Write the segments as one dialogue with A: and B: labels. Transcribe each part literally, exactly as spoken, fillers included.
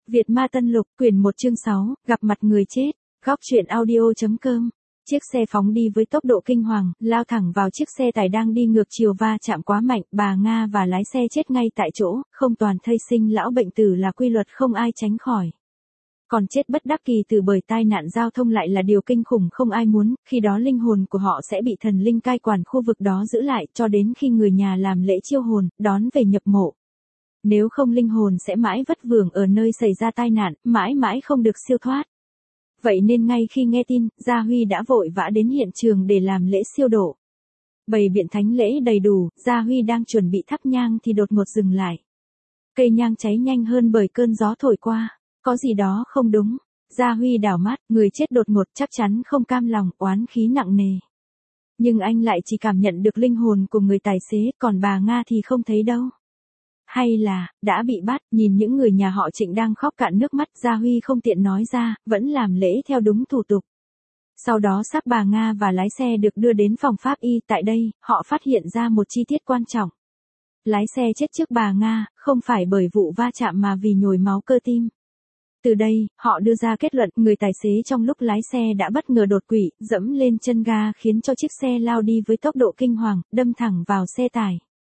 A: Việt Ma Tân Lục, quyển một chương sáu, gặp mặt người chết, góc truyện audio.com. Chiếc xe phóng đi với tốc độ kinh hoàng, lao thẳng vào chiếc xe tải đang đi ngược chiều va chạm quá mạnh, bà Nga và lái xe chết ngay tại chỗ, không toàn thây sinh lão bệnh tử là quy luật không ai tránh khỏi. Còn chết bất đắc kỳ từ bởi tai nạn giao thông lại là điều kinh khủng không ai muốn, khi đó linh hồn của họ sẽ bị thần linh cai quản khu vực đó giữ lại cho đến khi người nhà làm lễ chiêu hồn, đón về nhập mộ. Nếu không linh hồn sẽ mãi vất vưởng ở nơi xảy ra tai nạn, mãi mãi không được siêu thoát. Vậy nên ngay khi nghe tin, Gia Huy đã vội vã đến hiện trường để làm lễ siêu độ. Bày biện thánh lễ đầy đủ, Gia Huy đang chuẩn bị thắp nhang thì đột ngột dừng lại. Cây nhang cháy nhanh hơn bởi cơn gió thổi qua. Có gì đó không đúng. Gia Huy đảo mắt, người chết đột ngột chắc chắn không cam lòng, oán khí nặng nề. Nhưng anh lại chỉ cảm nhận được linh hồn của người tài xế, còn bà Nga thì không thấy đâu. Hay là, đã bị bắt, nhìn những người nhà họ Trịnh đang khóc cạn nước mắt, Gia Huy không tiện nói ra, vẫn làm lễ theo đúng thủ tục. Sau đó xác bà Nga và lái xe được đưa đến phòng pháp y, tại đây, họ phát hiện ra một chi tiết quan trọng. Lái xe chết trước bà Nga, không phải bởi vụ va chạm mà vì nhồi máu cơ tim. Từ đây, họ đưa ra kết luận người tài xế trong lúc lái xe đã bất ngờ đột quỵ, dẫm lên chân ga khiến cho chiếc xe lao đi với tốc độ kinh hoàng, đâm thẳng vào xe tải.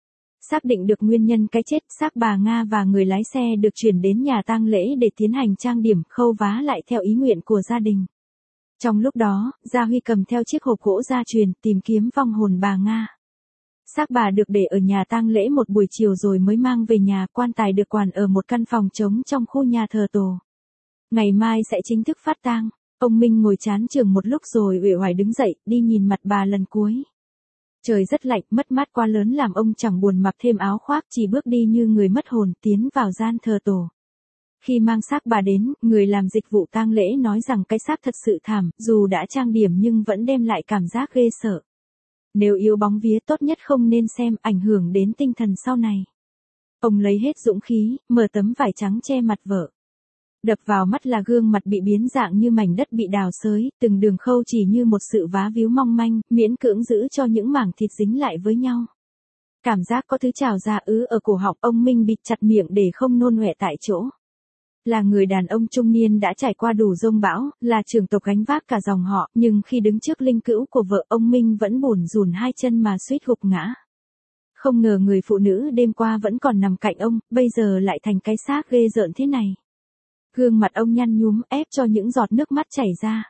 A: Xác định được nguyên nhân cái chết, xác bà Nga và người lái xe được chuyển đến nhà tang lễ để tiến hành trang điểm, khâu vá lại theo ý nguyện của gia đình. Trong lúc đó, Gia Huy cầm theo chiếc hộp gỗ gia truyền, tìm kiếm vong hồn bà Nga. Xác bà được để ở nhà tang lễ một buổi chiều rồi mới mang về nhà, quan tài được quản ở một căn phòng trống trong khu nhà thờ tổ. Ngày mai sẽ chính thức phát tang. Ông Minh ngồi chán chường một lúc rồi uể oải đứng dậy, đi nhìn mặt bà lần cuối. Trời rất lạnh, mất mát quá lớn làm ông chẳng buồn mặc thêm áo khoác, chỉ bước đi như người mất hồn, tiến vào gian thờ tổ. Khi mang xác bà đến, người làm dịch vụ tang lễ nói rằng cái xác thật sự thảm, dù đã trang điểm nhưng vẫn đem lại cảm giác ghê sợ. Nếu yếu bóng vía tốt nhất không nên xem, ảnh hưởng đến tinh thần sau này. Ông lấy hết dũng khí, mở tấm vải trắng che mặt vợ. Đập vào mắt là gương mặt bị biến dạng như mảnh đất bị đào xới, từng đường khâu chỉ như một sự vá víu mong manh, miễn cưỡng giữ cho những mảng thịt dính lại với nhau. Cảm giác có thứ trào ra ứ ở cổ họng, ông Minh bịt chặt miệng để không nôn ọe tại chỗ. Là người đàn ông trung niên đã trải qua đủ dông bão, là trưởng tộc gánh vác cả dòng họ, nhưng khi đứng trước linh cữu của vợ, ông Minh vẫn bủn rủn hai chân mà suýt gục ngã. Không ngờ người phụ nữ đêm qua vẫn còn nằm cạnh ông, bây giờ lại thành cái xác ghê rợn thế này. Gương mặt ông nhăn nhúm, ép cho những giọt nước mắt chảy ra.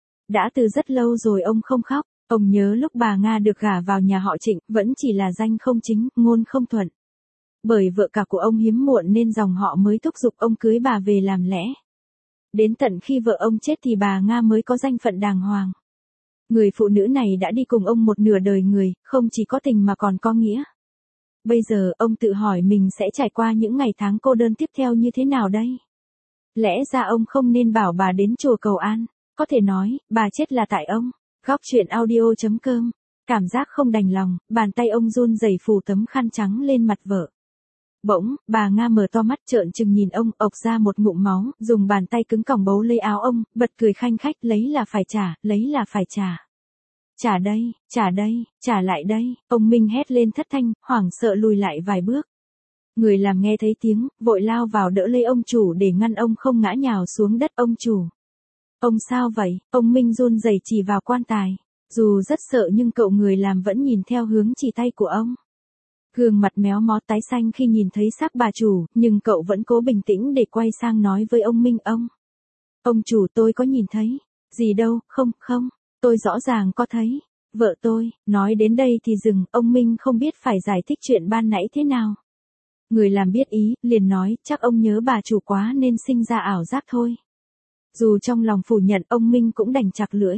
A: Đã từ rất lâu rồi ông không khóc, ông nhớ lúc bà Nga được gả vào nhà họ Trịnh, vẫn chỉ là danh không chính, ngôn không thuận. Bởi vợ cả của ông hiếm muộn nên dòng họ mới thúc giục ông cưới bà về làm lẽ. Đến tận khi vợ ông chết thì bà Nga mới có danh phận đàng hoàng. Người phụ nữ này đã đi cùng ông một nửa đời người, không chỉ có tình mà còn có nghĩa. Bây giờ ông tự hỏi mình sẽ trải qua những ngày tháng cô đơn tiếp theo như thế nào đây? Lẽ ra ông không nên bảo bà đến chùa cầu an, có thể nói, bà chết là tại ông. Góc truyện audio.com. Cảm giác không đành lòng, bàn tay ông run rẩy phủ tấm khăn trắng lên mặt vợ. Bỗng, bà Nga mở to mắt trợn trừng nhìn ông, ộc ra một ngụm máu, dùng bàn tay cứng còng bấu lấy áo ông, bật cười khanh khách, lấy là phải trả, lấy là phải trả. Trả đây, trả đây, trả lại đây, ông Minh hét lên thất thanh, hoảng sợ lùi lại vài bước. Người làm nghe thấy tiếng, vội lao vào đỡ lấy ông chủ để ngăn ông không ngã nhào xuống đất. Ông chủ. Ông sao vậy? Ông Minh run rẩy chỉ vào quan tài. Dù rất sợ nhưng cậu người làm vẫn nhìn theo hướng chỉ tay của ông. Gương mặt méo mó tái xanh khi nhìn thấy xác bà chủ, nhưng cậu vẫn cố bình tĩnh để quay sang nói với ông Minh. Ông. Ông chủ, tôi có nhìn thấy. Gì đâu, không, không, tôi rõ ràng có thấy. Vợ tôi. Nói đến đây thì dừng, ông Minh không biết phải giải thích chuyện ban nãy thế nào. Người làm biết ý, liền nói, chắc ông nhớ bà chủ quá nên sinh ra ảo giác thôi. Dù trong lòng phủ nhận, ông Minh cũng đành chặt lưỡi.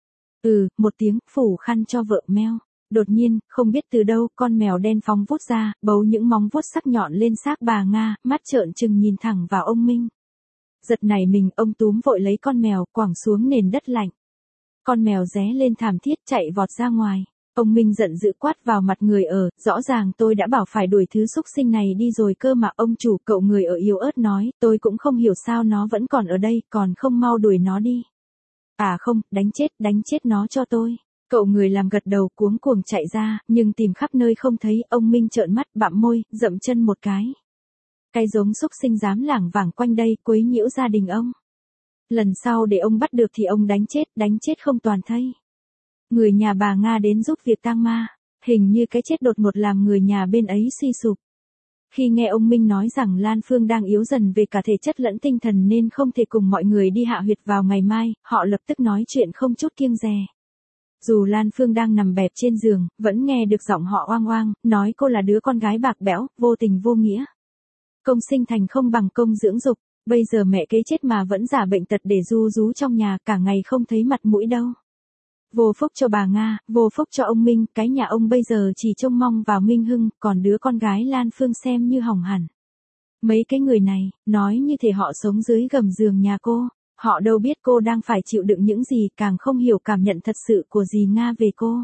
A: Ừ, một tiếng, phủ khăn cho vợ meo. Đột nhiên, không biết từ đâu, con mèo đen phóng vút ra, bấu những móng vuốt sắc nhọn lên xác bà Nga, mắt trợn trừng nhìn thẳng vào ông Minh. Giật nảy mình, ông túm vội lấy con mèo, quẳng xuống nền đất lạnh. Con mèo ré lên thảm thiết chạy vọt ra ngoài. Ông Minh giận dữ quát vào mặt người ở, rõ ràng tôi đã bảo phải đuổi thứ xúc sinh này đi rồi cơ mà. Ông chủ, cậu người ở yếu ớt nói, tôi cũng không hiểu sao nó vẫn còn ở đây, còn không mau đuổi nó đi. À không, đánh chết, đánh chết nó cho tôi. Cậu người làm gật đầu cuống cuồng chạy ra, nhưng tìm khắp nơi không thấy. Ông Minh trợn mắt, bặm môi, dậm chân một cái. Cái giống xúc sinh dám lảng vảng quanh đây quấy nhiễu gia đình ông. Lần sau để ông bắt được thì ông đánh chết, đánh chết không toàn thây. Người nhà bà Nga đến giúp việc tang ma, hình như cái chết đột ngột làm người nhà bên ấy suy sụp. Khi nghe ông Minh nói rằng Lan Phương đang yếu dần về cả thể chất lẫn tinh thần nên không thể cùng mọi người đi hạ huyệt vào ngày mai, họ lập tức nói chuyện không chút kiêng dè. Dù Lan Phương đang nằm bẹp trên giường, vẫn nghe được giọng họ oang oang, nói cô là đứa con gái bạc bẽo, vô tình vô nghĩa. Công sinh thành không bằng công dưỡng dục, bây giờ mẹ kế chết mà vẫn giả bệnh tật để ru rú trong nhà, cả ngày không thấy mặt mũi đâu. Vô phúc cho bà Nga, vô phúc cho ông Minh, cái nhà ông bây giờ chỉ trông mong vào Minh Hưng, còn đứa con gái Lan Phương xem như hỏng hẳn. Mấy cái người này, nói như thể họ sống dưới gầm giường nhà cô, họ đâu biết cô đang phải chịu đựng những gì, càng không hiểu cảm nhận thật sự của dì Nga về cô.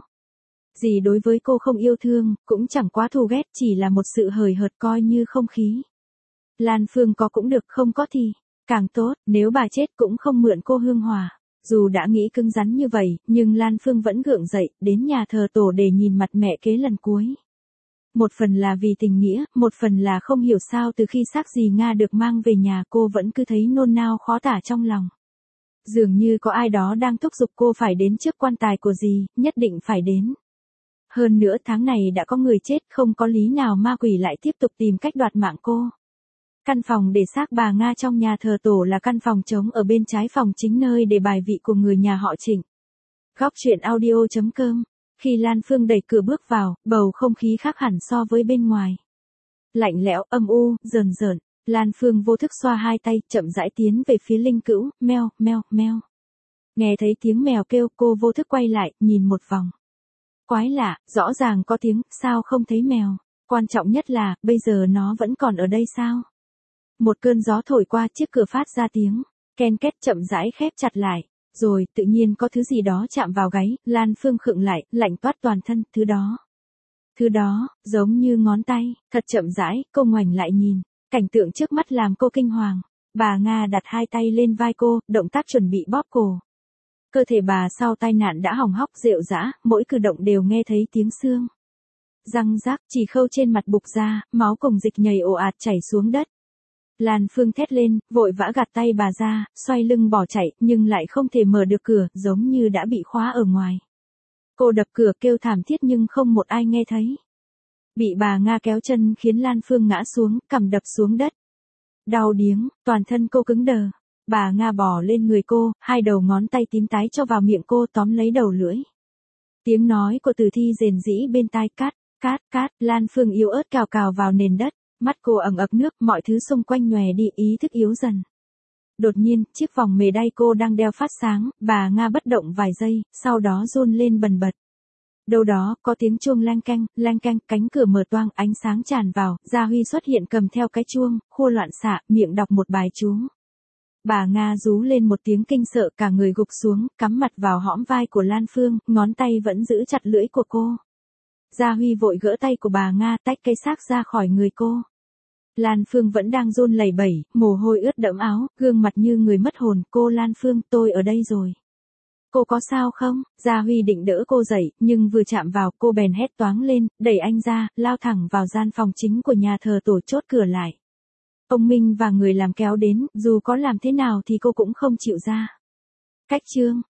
A: Dì đối với cô không yêu thương, cũng chẳng quá thù ghét, chỉ là một sự hời hợt coi như không khí. Lan Phương có cũng được, không có thì càng tốt, nếu bà chết cũng không mượn cô hương hỏa. Dù đã nghĩ cứng rắn như vậy, nhưng Lan Phương vẫn gượng dậy, đến nhà thờ tổ để nhìn mặt mẹ kế lần cuối. Một phần là vì tình nghĩa, một phần là không hiểu sao từ khi xác dì Nga được mang về nhà cô vẫn cứ thấy nôn nao khó tả trong lòng. Dường như có ai đó đang thúc giục cô phải đến trước quan tài của dì, nhất định phải đến. Hơn nữa tháng này đã có người chết, không có lý nào ma quỷ lại tiếp tục tìm cách đoạt mạng cô. Căn phòng để xác bà Nga trong nhà thờ tổ là căn phòng trống ở bên trái phòng chính, nơi để bài vị của người nhà họ Trịnh. Góc truyện audio chấm com. Khi Lan Phương đẩy cửa bước vào, bầu không khí khác hẳn so với bên ngoài. Lạnh lẽo, âm u, rờn rợn. Lan Phương vô thức xoa hai tay, chậm rãi tiến về phía linh cữu, meo, meo, meo. Nghe thấy tiếng mèo kêu, cô vô thức quay lại, nhìn một vòng. Quái lạ, rõ ràng có tiếng, sao không thấy mèo? Quan trọng nhất là, bây giờ nó vẫn còn ở đây sao? Một cơn gió thổi qua, chiếc cửa phát ra tiếng ken két chậm rãi khép chặt lại. Rồi, tự nhiên có thứ gì đó chạm vào gáy, Lan Phương khựng lại, lạnh toát toàn thân, thứ đó. Thứ đó, giống như ngón tay, thật chậm rãi, cô ngoảnh lại nhìn. Cảnh tượng trước mắt làm cô kinh hoàng. Bà Nga đặt hai tay lên vai cô, động tác chuẩn bị bóp cổ. Cơ thể bà sau tai nạn đã hỏng hóc rệu rã, mỗi cử động đều nghe thấy tiếng xương. Răng rác, chỉ khâu trên mặt bục ra, máu cùng dịch nhầy ồ ạt chảy xuống đất. Lan Phương thét lên, vội vã gạt tay bà ra, xoay lưng bỏ chạy, nhưng lại không thể mở được cửa, giống như đã bị khóa ở ngoài. Cô đập cửa kêu thảm thiết nhưng không một ai nghe thấy. Bị bà Nga kéo chân khiến Lan Phương ngã xuống, cằm đập xuống đất. Đau điếng, toàn thân cô cứng đờ. Bà Nga bò lên người cô, hai đầu ngón tay tím tái cho vào miệng cô, tóm lấy đầu lưỡi. Tiếng nói của Từ Thi rền rĩ bên tai, cát, cát, cát. Lan Phương yếu ớt cào cào vào nền đất. Mắt cô ẩn ực nước, mọi thứ xung quanh nhòe đi, ý thức yếu dần. Đột nhiên, chiếc vòng mề đay cô đang đeo phát sáng, bà Nga bất động vài giây, sau đó run lên bần bật. Đâu đó, có tiếng chuông leng keng, leng keng, cánh cửa mở toang, ánh sáng tràn vào, Gia Huy xuất hiện cầm theo cái chuông, khua loạn xạ, miệng đọc một bài chú. Bà Nga rú lên một tiếng kinh sợ, cả người gục xuống, cắm mặt vào hõm vai của Lan Phương, ngón tay vẫn giữ chặt lưỡi của cô. Gia Huy vội gỡ tay của bà Nga, tách cây xác ra khỏi người cô. Lan Phương vẫn đang run lẩy bẩy, mồ hôi ướt đẫm áo, gương mặt như người mất hồn. Cô Lan Phương, tôi ở đây rồi. Cô có sao không? Gia Huy định đỡ cô dậy, nhưng vừa chạm vào, cô bèn hét toáng lên, đẩy anh ra, lao thẳng vào gian phòng chính của nhà thờ tổ, chốt cửa lại. Ông Minh và người làm kéo đến, dù có làm thế nào thì cô cũng không chịu ra. Cách chương.